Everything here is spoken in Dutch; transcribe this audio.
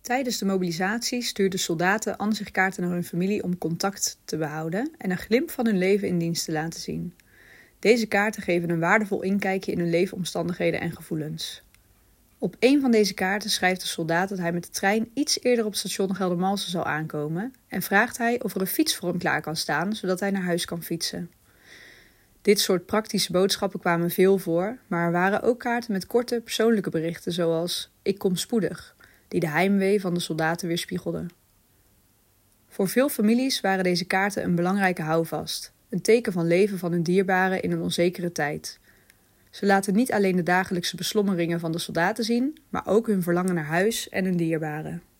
Tijdens de mobilisatie stuurden soldaten ansichtkaarten naar hun familie om contact te behouden en een glimp van hun leven in dienst te laten zien. Deze kaarten geven een waardevol inkijkje in hun leefomstandigheden en gevoelens. Op een van deze kaarten schrijft de soldaat dat hij met de trein iets eerder op het station Geldermalsen zal aankomen en vraagt hij of er een fiets voor hem klaar kan staan, zodat hij naar huis kan fietsen. Dit soort praktische boodschappen kwamen veel voor, maar er waren ook kaarten met korte, persoonlijke berichten zoals "Ik kom spoedig", die de heimwee van de soldaten weerspiegelden. Voor veel families waren deze kaarten een belangrijke houvast, een teken van leven van hun dierbaren in een onzekere tijd. Ze laten niet alleen de dagelijkse beslommeringen van de soldaten zien, maar ook hun verlangen naar huis en hun dierbaren.